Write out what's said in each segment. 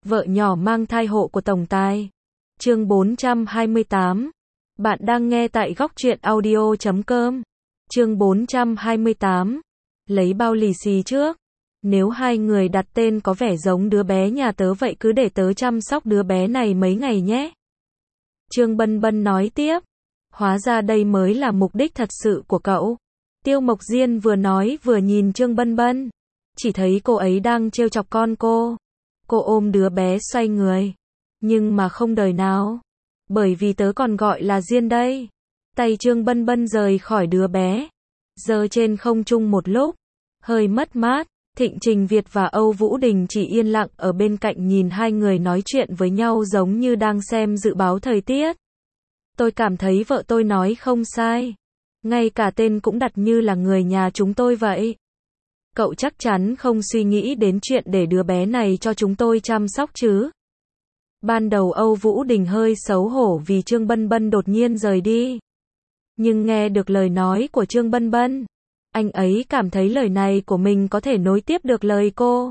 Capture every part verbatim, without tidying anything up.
Vợ nhỏ mang thai hộ của tổng tài. Chương bốn trăm hai mươi tám. Bạn đang nghe tại góc truyện audio chấm com. Chương bốn trăm hai mươi tám. Lấy bao lì xì trước. Nếu hai người đặt tên có vẻ giống đứa bé nhà tớ vậy cứ để tớ chăm sóc đứa bé này mấy ngày nhé. Trương Bân Bân nói tiếp. Hóa ra đây mới là mục đích thật sự của cậu. Tiêu Mộc Diên vừa nói vừa nhìn Trương Bân Bân. Chỉ thấy cô ấy đang trêu chọc con cô. Cô ôm đứa bé xoay người. Nhưng mà không đời nào. Bởi vì tớ còn gọi là Diên đây. Tay Trương Bân Bân rời khỏi đứa bé. Giơ trên không trung một lúc. Hơi mất mát. Thịnh Trình Việt và Âu Vũ Đình chỉ yên lặng ở bên cạnh nhìn hai người nói chuyện với nhau giống như đang xem dự báo thời tiết. Tôi cảm thấy vợ tôi nói không sai. Ngay cả tên cũng đặt như là người nhà chúng tôi vậy. Cậu chắc chắn không suy nghĩ đến chuyện để đứa bé này cho chúng tôi chăm sóc chứ. Ban đầu Âu Vũ Đình hơi xấu hổ vì Trương Bân Bân đột nhiên rời đi. Nhưng nghe được lời nói của Trương Bân Bân, anh ấy cảm thấy lời này của mình có thể nối tiếp được lời cô.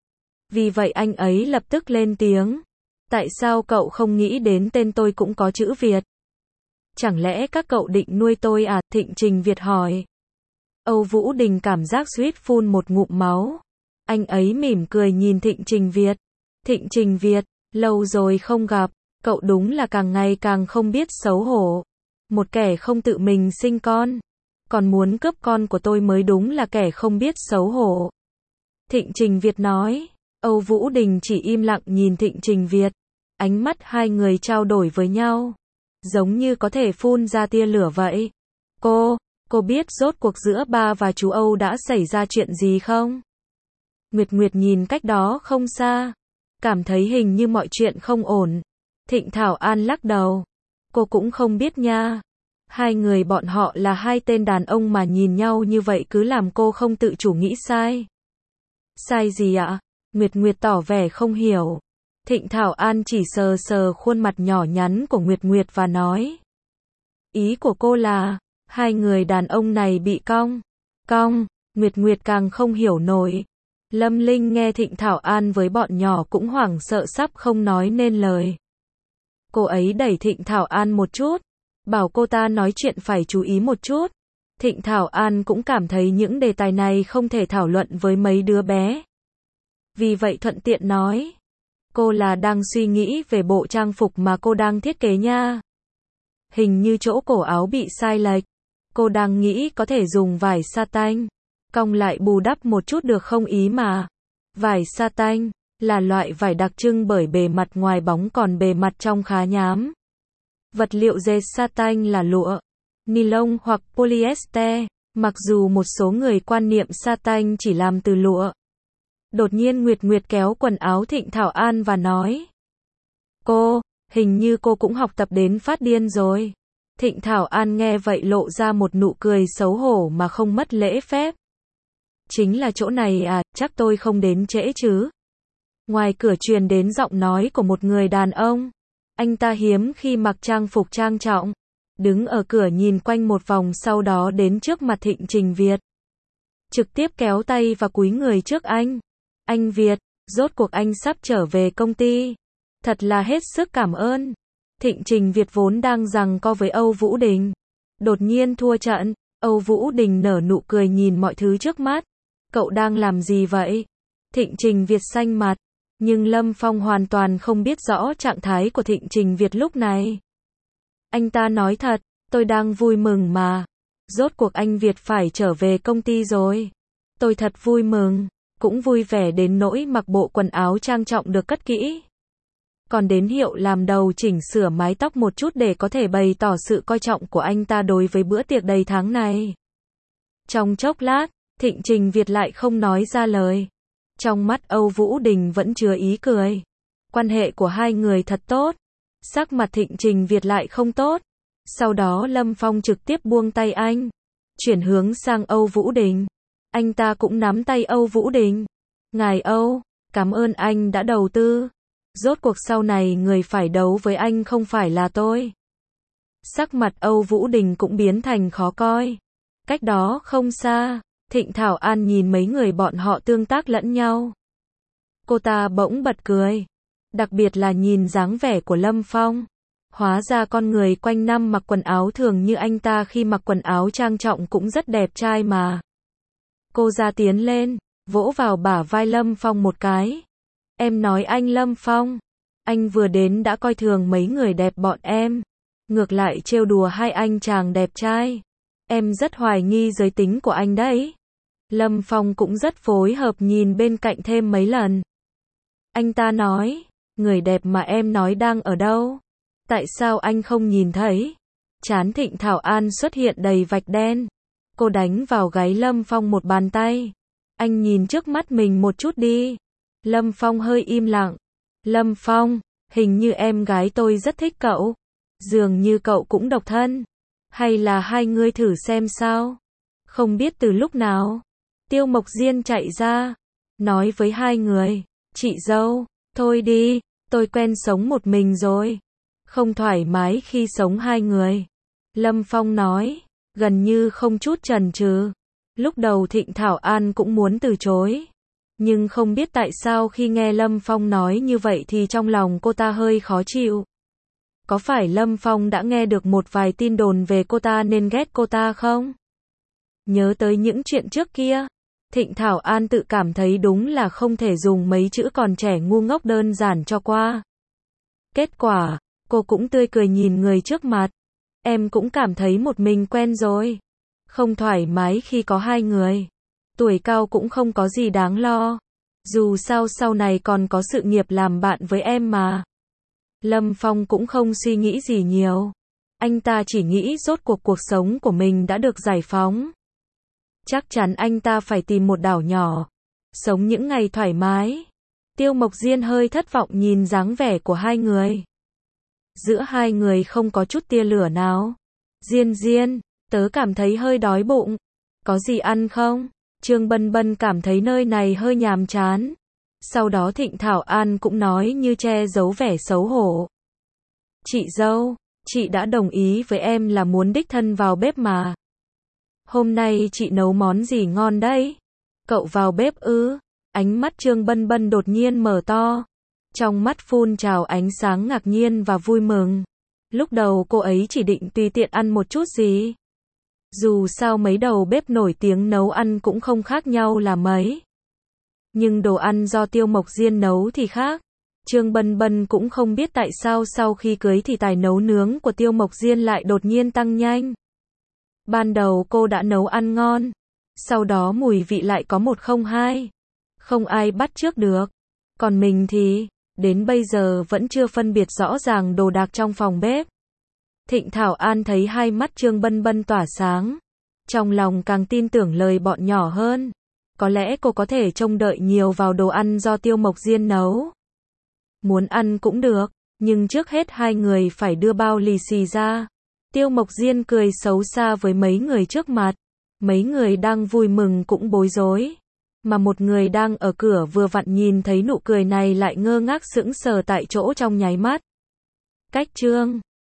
Vì vậy anh ấy lập tức lên tiếng. Tại sao cậu không nghĩ đến tên tôi cũng có chữ Việt? Chẳng lẽ các cậu định nuôi tôi à? Thịnh Trình Việt hỏi. Âu Vũ Đình cảm giác suýt phun một ngụm máu. Anh ấy mỉm cười nhìn Thịnh Trình Việt. Thịnh Trình Việt, lâu rồi không gặp, cậu đúng là càng ngày càng không biết xấu hổ. Một kẻ không tự mình sinh con, còn muốn cướp con của tôi mới đúng là kẻ không biết xấu hổ. Thịnh Trình Việt nói. Âu Vũ Đình chỉ im lặng nhìn Thịnh Trình Việt. Ánh mắt hai người trao đổi với nhau, giống như có thể phun ra tia lửa vậy. Cô, cô biết rốt cuộc giữa ba và chú Âu đã xảy ra chuyện gì không? Nguyệt Nguyệt nhìn cách đó không xa, cảm thấy hình như mọi chuyện không ổn. Thịnh Thảo An lắc đầu. Cô cũng không biết nha. Hai người bọn họ là hai tên đàn ông mà nhìn nhau như vậy cứ làm cô không tự chủ nghĩ sai. Sai gì ạ? Nguyệt Nguyệt tỏ vẻ không hiểu. Thịnh Thảo An chỉ sờ sờ khuôn mặt nhỏ nhắn của Nguyệt Nguyệt và nói. Ý của cô là, hai người đàn ông này bị cong. Cong, Nguyệt Nguyệt càng không hiểu nổi. Lâm Linh nghe Thịnh Thảo An với bọn nhỏ cũng hoảng sợ sắp không nói nên lời. Cô ấy đẩy Thịnh Thảo An một chút, bảo cô ta nói chuyện phải chú ý một chút. Thịnh Thảo An cũng cảm thấy những đề tài này không thể thảo luận với mấy đứa bé. Vì vậy thuận tiện nói. Cô là đang suy nghĩ về bộ trang phục mà cô đang thiết kế nha. Hình như chỗ cổ áo bị sai lệch. Cô đang nghĩ có thể dùng vải sa-tanh cong lại bù đắp một chút được không ý mà. Vải sa-tanh là loại vải đặc trưng bởi bề mặt ngoài bóng còn bề mặt trong khá nhám. Vật liệu dệt sa-tanh là lụa, nylon hoặc polyester, mặc dù một số người quan niệm sa-tanh chỉ làm từ lụa. Đột nhiên Nguyệt Nguyệt kéo quần áo Thịnh Thảo An và nói. Cô, hình như cô cũng học tập đến phát điên rồi. Thịnh Thảo An nghe vậy lộ ra một nụ cười xấu hổ mà không mất lễ phép. Chính là chỗ này à, chắc tôi không đến trễ chứ. Ngoài cửa truyền đến giọng nói của một người đàn ông. Anh ta hiếm khi mặc trang phục trang trọng. Đứng ở cửa nhìn quanh một vòng sau đó đến trước mặt Thịnh Trình Việt. Trực tiếp kéo tay và cúi người trước anh. Anh Việt, rốt cuộc anh sắp trở về công ty. Thật là hết sức cảm ơn. Thịnh Trình Việt vốn đang giằng co với Âu Vũ Đình. Đột nhiên thua trận. Âu Vũ Đình nở nụ cười nhìn mọi thứ trước mắt. Cậu đang làm gì vậy? Thịnh Trình Việt xanh mặt. Nhưng Lâm Phong hoàn toàn không biết rõ trạng thái của Thịnh Trình Việt lúc này. Anh ta nói thật, tôi đang vui mừng mà. Rốt cuộc anh Việt phải trở về công ty rồi. Tôi thật vui mừng, cũng vui vẻ đến nỗi mặc bộ quần áo trang trọng được cất kỹ. Còn đến hiệu làm đầu chỉnh sửa mái tóc một chút để có thể bày tỏ sự coi trọng của anh ta đối với bữa tiệc đầy tháng này. Trong chốc lát, Thịnh Trình Việt lại không nói ra lời. Trong mắt Âu Vũ Đình vẫn chứa ý cười. Quan hệ của hai người thật tốt. Sắc mặt Thịnh Trình Việt lại không tốt. Sau đó Lâm Phong trực tiếp buông tay anh. Chuyển hướng sang Âu Vũ Đình. Anh ta cũng nắm tay Âu Vũ Đình. Ngài Âu, cảm ơn anh đã đầu tư. Rốt cuộc sau này người phải đấu với anh không phải là tôi. Sắc mặt Âu Vũ Đình cũng biến thành khó coi. Cách đó không xa, Thịnh Thảo An nhìn mấy người bọn họ tương tác lẫn nhau. Cô ta bỗng bật cười. Đặc biệt là nhìn dáng vẻ của Lâm Phong. Hóa ra con người quanh năm mặc quần áo thường như anh ta khi mặc quần áo trang trọng cũng rất đẹp trai mà. Cô ra tiến lên, vỗ vào bả vai Lâm Phong một cái. Em nói anh Lâm Phong, anh vừa đến đã coi thường mấy người đẹp bọn em. Ngược lại trêu đùa hai anh chàng đẹp trai. Em rất hoài nghi giới tính của anh đấy. Lâm Phong cũng rất phối hợp nhìn bên cạnh thêm mấy lần. Anh ta nói, người đẹp mà em nói đang ở đâu? Tại sao anh không nhìn thấy? Trán Thịnh Thảo An xuất hiện đầy vạch đen. Cô đánh vào gáy Lâm Phong một bàn tay. Anh nhìn trước mắt mình một chút đi. Lâm Phong hơi im lặng. Lâm Phong, hình như em gái tôi rất thích cậu. Dường như cậu cũng độc thân. Hay là hai người thử xem sao? Không biết từ lúc nào, Tiêu Mộc Diên chạy ra, nói với hai người, chị dâu, thôi đi, tôi quen sống một mình rồi. Không thoải mái khi sống hai người. Lâm Phong nói, gần như không chút chần chừ. Lúc đầu Thịnh Thảo An cũng muốn từ chối. Nhưng không biết tại sao khi nghe Lâm Phong nói như vậy thì trong lòng cô ta hơi khó chịu. Có phải Lâm Phong đã nghe được một vài tin đồn về cô ta nên ghét cô ta không? Nhớ tới những chuyện trước kia, Thịnh Thảo An tự cảm thấy đúng là không thể dùng mấy chữ còn trẻ ngu ngốc đơn giản cho qua. Kết quả, cô cũng tươi cười nhìn người trước mặt. Em cũng cảm thấy một mình quen rồi. Không thoải mái khi có hai người. Tuổi cao cũng không có gì đáng lo. Dù sao sau này còn có sự nghiệp làm bạn với em mà. Lâm Phong cũng không suy nghĩ gì nhiều. Anh ta chỉ nghĩ rốt cuộc cuộc sống của mình đã được giải phóng. Chắc chắn anh ta phải tìm một đảo nhỏ. Sống những ngày thoải mái. Tiêu Mộc Diên hơi thất vọng nhìn dáng vẻ của hai người. Giữa hai người không có chút tia lửa nào. Diên Diên, tớ cảm thấy hơi đói bụng. Có gì ăn không? Trương Bân Bân cảm thấy nơi này hơi nhàm chán. Sau đó Thịnh Thảo An cũng nói như che giấu vẻ xấu hổ. Chị dâu, chị đã đồng ý với em là muốn đích thân vào bếp mà. Hôm nay chị nấu món gì ngon đấy? Cậu vào bếp ư? Ánh mắt Trương Bân Bân đột nhiên mở to. Trong mắt phun trào ánh sáng ngạc nhiên và vui mừng. Lúc đầu cô ấy chỉ định tùy tiện ăn một chút gì. Dù sao mấy đầu bếp nổi tiếng nấu ăn cũng không khác nhau là mấy. Nhưng đồ ăn do Tiêu Mộc Diên nấu thì khác. Trương Bân Bân cũng không biết tại sao sau khi cưới thì tài nấu nướng của Tiêu Mộc Diên lại đột nhiên tăng nhanh. Ban đầu cô đã nấu ăn ngon. Sau đó mùi vị lại có một không hai. Không ai bắt chước được. Còn mình thì, đến bây giờ vẫn chưa phân biệt rõ ràng đồ đạc trong phòng bếp. Thịnh Thảo An thấy hai mắt Trương Bân Bân tỏa sáng. Trong lòng càng tin tưởng lời bọn nhỏ hơn. Có lẽ cô có thể trông đợi nhiều vào đồ ăn do Tiêu Mộc Diên nấu. Muốn ăn cũng được, nhưng trước hết hai người phải đưa bao lì xì ra. Tiêu Mộc Diên cười xấu xa với mấy người trước mặt. Mấy người đang vui mừng cũng bối rối. Mà một người đang ở cửa vừa vặn nhìn thấy nụ cười này lại ngơ ngác sững sờ tại chỗ trong nháy mắt. Cách Trương